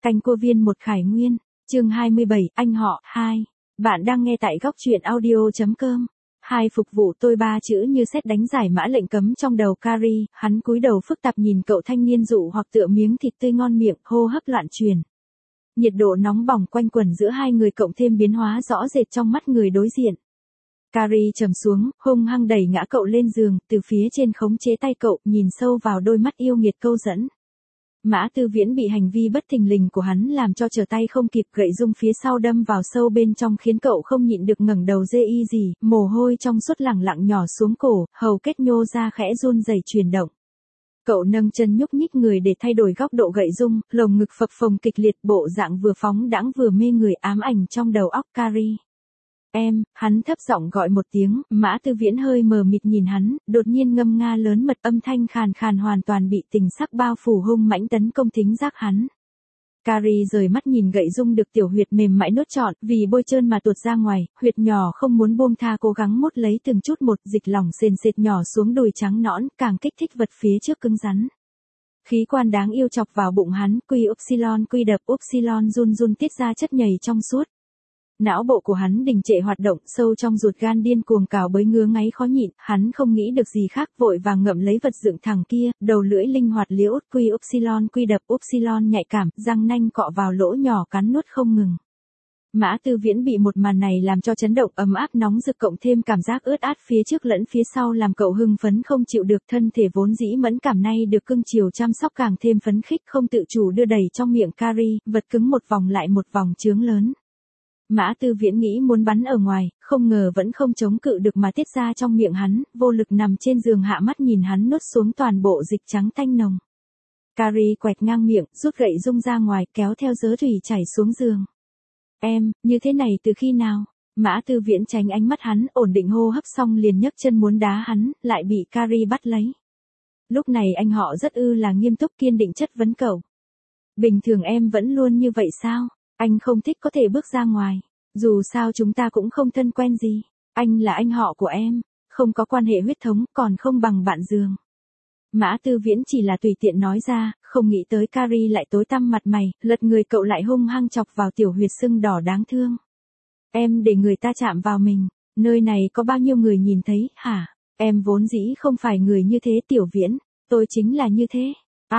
Canh Cua Viên một Khải Nguyên, chương 27, anh họ, 2. Bạn đang nghe tại góc truyện audio.com. Hai phục vụ tôi ba chữ như sét đánh giải mã lệnh cấm trong đầu Carrie, hắn cúi đầu phức tạp nhìn cậu thanh niên dụ hoặc tựa miếng thịt tươi ngon miệng, hô hấp loạn truyền. Nhiệt độ nóng bỏng quanh quẩn giữa hai người cộng thêm biến hóa rõ rệt trong mắt người đối diện. Carrie trầm xuống, hung hăng đẩy ngã cậu lên giường, từ phía trên khống chế tay cậu, nhìn sâu vào đôi mắt yêu nghiệt câu dẫn. Mã Tư Viễn bị hành vi bất thình lình của hắn làm cho trở tay không kịp, gậy rung phía sau đâm vào sâu bên trong khiến cậu không nhịn được ngẩng đầu dê y gì, mồ hôi trong suốt lẳng lặng nhỏ xuống cổ, hầu kết nhô ra khẽ run rẩy chuyển động. Cậu nâng chân nhúc nhích người để thay đổi góc độ gậy rung, lồng ngực phập phồng kịch liệt, bộ dạng vừa phóng đãng vừa mê người ám ảnh trong đầu óc Carrie. Em, hắn thấp giọng gọi một tiếng, Mã Tư Viễn hơi mờ mịt nhìn hắn, đột nhiên ngâm nga lớn mật, âm thanh khàn khàn hoàn toàn bị tình sắc bao phủ hung mãnh tấn công thính giác hắn. Carrie rời mắt nhìn gậy rung được tiểu huyệt mềm mại nuốt trọn, vì bôi trơn mà tuột ra ngoài, huyệt nhỏ không muốn buông tha cố gắng mút lấy từng chút một, dịch lỏng sền sệt nhỏ xuống đùi trắng nõn, càng kích thích vật phía trước cứng rắn. Khí quan đáng yêu chọc vào bụng hắn, quy đập upsilon run run tiết ra chất nhầy trong suốt. Não bộ của hắn đình trệ hoạt động, sâu trong ruột gan điên cuồng cào bới ngứa ngáy khó nhịn, hắn không nghĩ được gì khác, vội vàng ngậm lấy vật dựng thẳng kia, đầu lưỡi linh hoạt liễu, quy đập upsilon nhạy cảm, răng nanh cọ vào lỗ nhỏ cắn nuốt không ngừng. Mã Tư Viễn bị một màn này làm cho chấn động, ấm áp nóng rực cộng thêm cảm giác ướt át phía trước lẫn phía sau làm cậu hưng phấn không chịu được, thân thể vốn dĩ mẫn cảm nay được cưng chiều chăm sóc càng thêm phấn khích, không tự chủ đưa đầy trong miệng Carrie, vật cứng một vòng lại một vòng trướng lớn. Mã Tư Viễn nghĩ muốn bắn ở ngoài, không ngờ vẫn không chống cự được mà tiết ra trong miệng hắn, vô lực nằm trên giường hạ mắt nhìn hắn nuốt xuống toàn bộ dịch trắng tanh nồng. Carrie quẹt ngang miệng, rút gậy rung ra ngoài, kéo theo dớ thủy chảy xuống giường. Em, như thế này từ khi nào? Mã Tư Viễn tránh ánh mắt hắn, ổn định hô hấp xong liền nhấc chân muốn đá hắn, lại bị Carrie bắt lấy. Lúc này anh họ rất là nghiêm túc kiên định chất vấn cậu. Bình thường em vẫn luôn như vậy sao? Anh không thích có thể bước ra ngoài. Dù sao chúng ta cũng không thân quen gì. Anh là anh họ của em. Không có quan hệ huyết thống, còn không bằng bạn giường. Mã Tư Viễn chỉ là tùy tiện nói ra, không nghĩ tới Carrie lại tối tăm mặt mày, lật người cậu lại hung hăng chọc vào tiểu huyệt sưng đỏ đáng thương. Em để người ta chạm vào mình. Nơi này có bao nhiêu người nhìn thấy, hả? Em vốn dĩ không phải người như thế Tiểu Viễn. Tôi chính là như thế.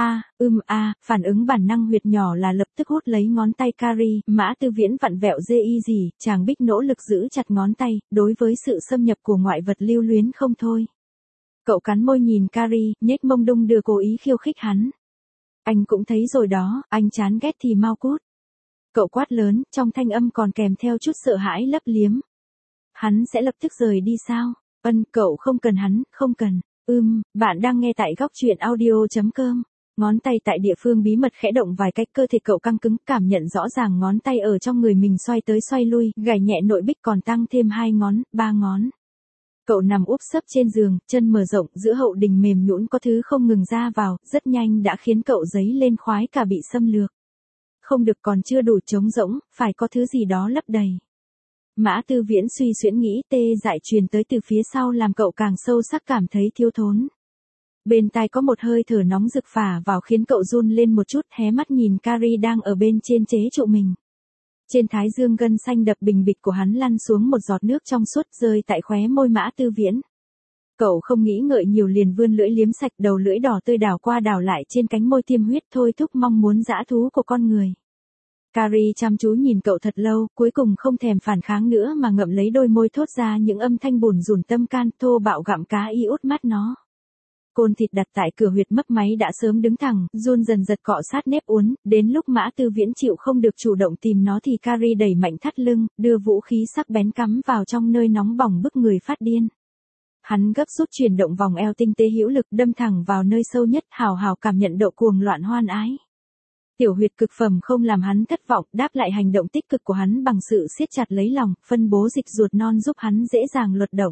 Phản ứng bản năng huyệt nhỏ là lập tức hút lấy ngón tay Carrie, Mã Tư Viễn vặn vẹo dê y gì, chàng Bích nỗ lực giữ chặt ngón tay, đối với sự xâm nhập của ngoại vật lưu luyến không thôi. Cậu cắn môi nhìn Carrie, nhếch mông đung đưa cố ý khiêu khích hắn. Anh cũng thấy rồi đó, anh chán ghét thì mau cút. Cậu quát lớn, trong thanh âm còn kèm theo chút sợ hãi lấp liếm. Hắn sẽ lập tức rời đi sao? Cậu không cần hắn, không cần. Bạn đang nghe tại góc truyện audio.com. Ngón tay tại địa phương bí mật khẽ động vài cách, cơ thể cậu căng cứng, cảm nhận rõ ràng ngón tay ở trong người mình xoay tới xoay lui, gảy nhẹ nội bích còn tăng thêm 2 ngón, 3 ngón. Cậu nằm úp sấp trên giường, chân mở rộng, giữa hậu đình mềm nhũn có thứ không ngừng ra vào, rất nhanh đã khiến cậu dấy lên khoái cả bị xâm lược. Không được, còn chưa đủ trống rỗng, phải có thứ gì đó lấp đầy. Mã Tư Viễn suy xuyễn nghĩ, tê dại truyền tới từ phía sau làm cậu càng sâu sắc cảm thấy thiếu thốn. Bên tai có một hơi thở nóng rực phả vào khiến cậu run lên một chút, hé mắt nhìn Carrie đang ở bên trên chế trụ mình. Trên thái dương gân xanh đập bình bịch của hắn lăn xuống một giọt nước trong suốt rơi tại khóe môi Mã Tư Viễn. Cậu không nghĩ ngợi nhiều liền vươn lưỡi liếm sạch đầu lưỡi đỏ tươi đảo qua đảo lại trên cánh môi tiêm huyết, thôi thúc mong muốn dã thú của con người. Carrie chăm chú nhìn cậu thật lâu, cuối cùng không thèm phản kháng nữa mà ngậm lấy đôi môi thốt ra những âm thanh bủn rủn tâm can, thô bạo gặm cá y út mắt nó. Côn thịt đặt tại cửa huyệt mấp máy đã sớm đứng thẳng, run dần giật cọ sát nếp uốn, đến lúc Mã Tư Viễn chịu không được chủ động tìm nó thì Carrie đẩy mạnh thắt lưng, đưa vũ khí sắc bén cắm vào trong nơi nóng bỏng bức người phát điên. Hắn gấp rút chuyển động vòng eo tinh tế hữu lực đâm thẳng vào nơi sâu nhất, hào hào cảm nhận độ cuồng loạn hoan ái. Tiểu huyệt cực phẩm không làm hắn thất vọng, đáp lại hành động tích cực của hắn bằng sự siết chặt lấy lòng, phân bố dịch ruột non giúp hắn dễ dàng luật động.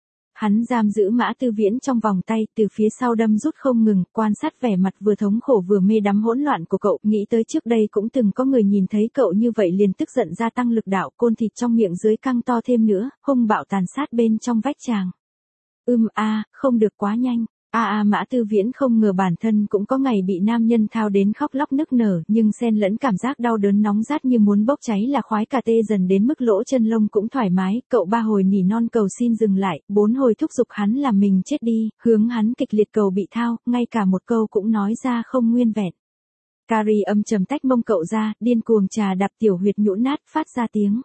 Hắn giam giữ Mã Tư Viễn trong vòng tay, từ phía sau đâm rút không ngừng, quan sát vẻ mặt vừa thống khổ vừa mê đắm hỗn loạn của cậu, nghĩ tới trước đây cũng từng có người nhìn thấy cậu như vậy liền tức giận gia tăng lực đạo, côn thịt trong miệng dưới căng to thêm nữa, hung bạo tàn sát bên trong vách tràng. Không được quá nhanh. Mã Tư Viễn không ngờ bản thân cũng có ngày bị nam nhân thao đến khóc lóc nức nở, nhưng xen lẫn cảm giác đau đớn nóng rát như muốn bốc cháy là khoái cà tê dần đến mức lỗ chân lông cũng thoải mái. Cậu 3 hồi nỉ non cầu xin dừng lại, 4 hồi thúc giục hắn làm mình chết đi, hướng hắn kịch liệt cầu bị thao, ngay cả một câu cũng nói ra không nguyên vẹn. Carrie âm trầm tách mông cậu ra, điên cuồng trà đạp tiểu huyệt nhũn nát, phát ra tiếng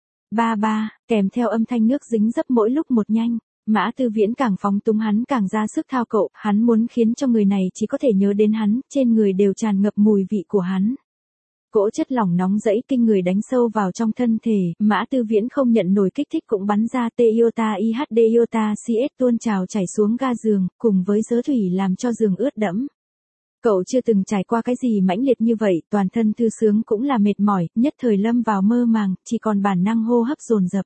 ba ba, kèm theo âm thanh nước dính dấp mỗi lúc một nhanh. Mã Tư Viễn càng phóng túng hắn càng ra sức thao cậu, hắn muốn khiến cho người này chỉ có thể nhớ đến hắn, trên người đều tràn ngập mùi vị của hắn. Cỗ chất lỏng nóng rẫy kinh người đánh sâu vào trong thân thể, Mã Tư Viễn không nhận nổi kích thích cũng bắn ra iota IHD iota CS tuôn trào chảy xuống ga giường, cùng với dớ thủy làm cho giường ướt đẫm. Cậu chưa từng trải qua cái gì mãnh liệt như vậy, toàn thân thư sướng cũng là mệt mỏi, nhất thời lâm vào mơ màng, chỉ còn bản năng hô hấp dồn dập.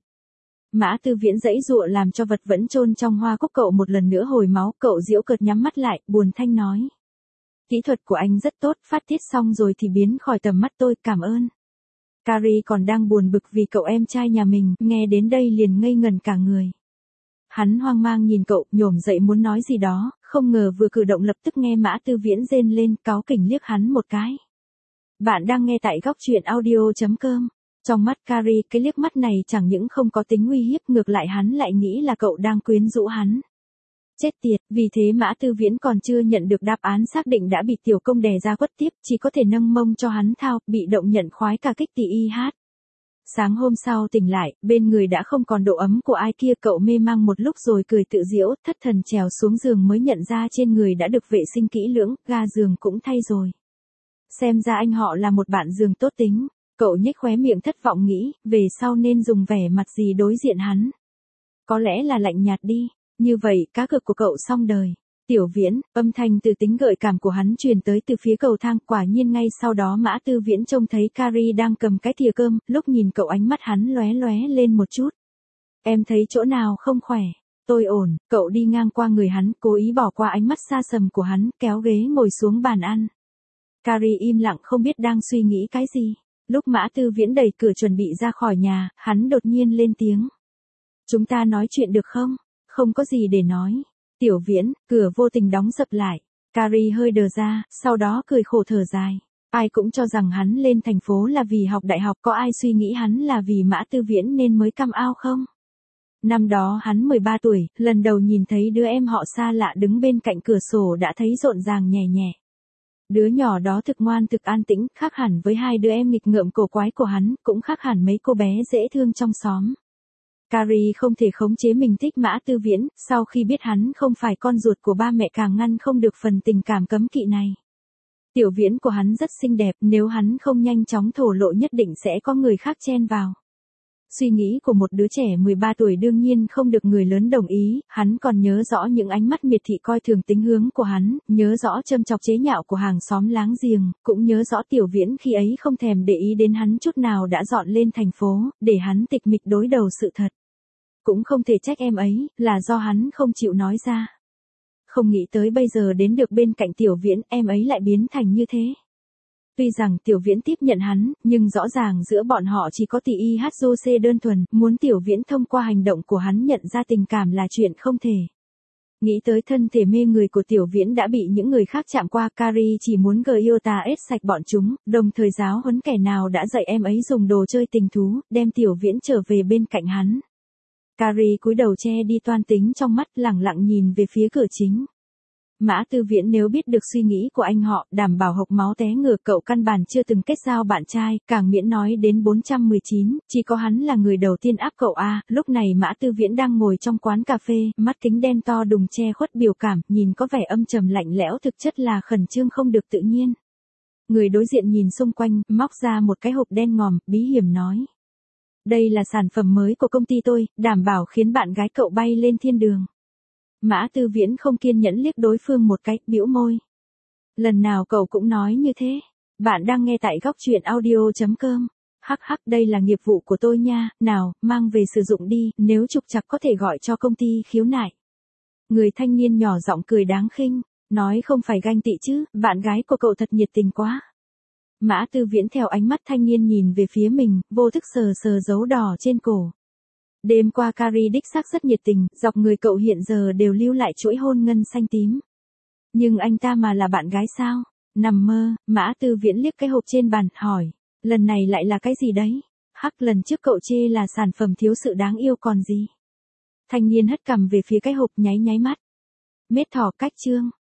Mã Tư Viễn giãy giụa làm cho vật vẫn chôn trong hoa cúc cậu một lần nữa hồi máu, cậu giễu cợt nhắm mắt lại, buồn thanh nói. Kỹ thuật của anh rất tốt, phát tiết xong rồi thì biến khỏi tầm mắt tôi, cảm ơn. Carrie còn đang buồn bực vì cậu em trai nhà mình, nghe đến đây liền ngây ngẩn cả người. Hắn hoang mang nhìn cậu, nhổm dậy muốn nói gì đó, không ngờ vừa cử động lập tức nghe Mã Tư Viễn rên lên, cáu kỉnh liếc hắn một cái. Bạn đang nghe tại góc truyện audio.com. Trong mắt Carrie, cái liếc mắt này chẳng những không có tính uy hiếp, ngược lại hắn lại nghĩ là cậu đang quyến rũ hắn. Chết tiệt, vì thế Mã Tư Viễn còn chưa nhận được đáp án xác định đã bị tiểu công đè ra quất tiếp, chỉ có thể nâng mông cho hắn thao, bị động nhận khoái ca kích TIH. Sáng hôm sau tỉnh lại, bên người đã không còn độ ấm của ai kia, cậu mê mang một lúc rồi cười tự giễu, thất thần trèo xuống giường mới nhận ra trên người đã được vệ sinh kỹ lưỡng, ga giường cũng thay rồi. Xem ra anh họ là một bạn giường tốt tính. Cậu nhếch khóe miệng thất vọng nghĩ, về sau nên dùng vẻ mặt gì đối diện hắn. Có lẽ là lạnh nhạt đi, như vậy cá cược của cậu xong đời. Tiểu Viễn, âm thanh từ tính gợi cảm của hắn truyền tới từ phía cầu thang, quả nhiên ngay sau đó Mã Tư Viễn trông thấy Carrie đang cầm cái thìa cơm, lúc nhìn cậu ánh mắt hắn lóe lóe lên một chút. Em thấy chỗ nào không khỏe? Tôi ổn, cậu đi ngang qua người hắn, cố ý bỏ qua ánh mắt xa sầm của hắn, kéo ghế ngồi xuống bàn ăn. Carrie im lặng không biết đang suy nghĩ cái gì. Lúc Mã Tư Viễn đẩy cửa chuẩn bị ra khỏi nhà, hắn đột nhiên lên tiếng. Chúng ta nói chuyện được không? Không có gì để nói. Tiểu Viễn, cửa vô tình đóng sập lại. Carrie hơi đờ ra, sau đó cười khổ thở dài. Ai cũng cho rằng hắn lên thành phố là vì học đại học, có ai suy nghĩ hắn là vì Mã Tư Viễn nên mới come out không? Năm đó hắn 13 tuổi, lần đầu nhìn thấy đứa em họ xa lạ đứng bên cạnh cửa sổ đã thấy rộn ràng nhẹ nhẹ. Đứa nhỏ đó thực ngoan thực an tĩnh, khác hẳn với hai đứa em nghịch ngợm cổ quái của hắn, cũng khác hẳn mấy cô bé dễ thương trong xóm. Carrie không thể khống chế mình thích Mã Tư Viễn, sau khi biết hắn không phải con ruột của ba mẹ càng ngăn không được phần tình cảm cấm kỵ này. Tiểu Viễn của hắn rất xinh đẹp, nếu hắn không nhanh chóng thổ lộ nhất định sẽ có người khác chen vào. Suy nghĩ của một đứa trẻ 13 tuổi đương nhiên không được người lớn đồng ý, hắn còn nhớ rõ những ánh mắt miệt thị coi thường tính hướng của hắn, nhớ rõ châm chọc chế nhạo của hàng xóm láng giềng, cũng nhớ rõ Tiểu Viễn khi ấy không thèm để ý đến hắn chút nào đã dọn lên thành phố, để hắn tịch mịch đối đầu sự thật. Cũng không thể trách em ấy, là do hắn không chịu nói ra. Không nghĩ tới bây giờ đến được bên cạnh Tiểu Viễn, em ấy lại biến thành như thế. Tuy rằng Tiểu Viễn tiếp nhận hắn, nhưng rõ ràng giữa bọn họ chỉ có TIHJC đơn thuần, muốn Tiểu Viễn thông qua hành động của hắn nhận ra tình cảm là chuyện không thể. Nghĩ tới thân thể mê người của Tiểu Viễn đã bị những người khác chạm qua, Carrie chỉ muốn iota ép sạch bọn chúng, đồng thời giáo huấn kẻ nào đã dạy em ấy dùng đồ chơi tình thú, đem Tiểu Viễn trở về bên cạnh hắn. Carrie cúi đầu che đi toan tính trong mắt, lẳng lặng nhìn về phía cửa chính. Mã Tư Viễn nếu biết được suy nghĩ của anh họ, đảm bảo hộc máu té ngửa, cậu căn bản chưa từng kết giao bạn trai, càng miễn nói đến 419, chỉ có hắn là người đầu tiên áp cậu a. Lúc này Mã Tư Viễn đang ngồi trong quán cà phê, mắt kính đen to đùng che khuất biểu cảm, nhìn có vẻ âm trầm lạnh lẽo, thực chất là khẩn trương không được tự nhiên. Người đối diện nhìn xung quanh, móc ra một cái hộp đen ngòm, bí hiểm nói. Đây là sản phẩm mới của công ty tôi, đảm bảo khiến bạn gái cậu bay lên thiên đường. Mã Tư Viễn không kiên nhẫn liếc đối phương một cái, bĩu môi. Lần nào cậu cũng nói như thế. Bạn đang nghe tại góc truyện audio.com. Hắc hắc, đây là nghiệp vụ của tôi nha, nào, mang về sử dụng đi, nếu trục trặc có thể gọi cho công ty khiếu nại. Người thanh niên nhỏ giọng cười đáng khinh, nói không phải ganh tị chứ, bạn gái của cậu thật nhiệt tình quá. Mã Tư Viễn theo ánh mắt thanh niên nhìn về phía mình, vô thức sờ sờ dấu đỏ trên cổ. Đêm qua Carrie đích xác rất nhiệt tình, dọc người cậu hiện giờ đều lưu lại chuỗi hôn ngân xanh tím. Nhưng anh ta mà là bạn gái sao? Nằm mơ, Mã Tư Viễn liếc cái hộp trên bàn, hỏi. Lần này lại là cái gì đấy? Hắc, lần trước cậu chê là sản phẩm thiếu sự đáng yêu còn gì? Thanh niên hất cằm về phía cái hộp, nháy mắt. Mết thỏ cách chương.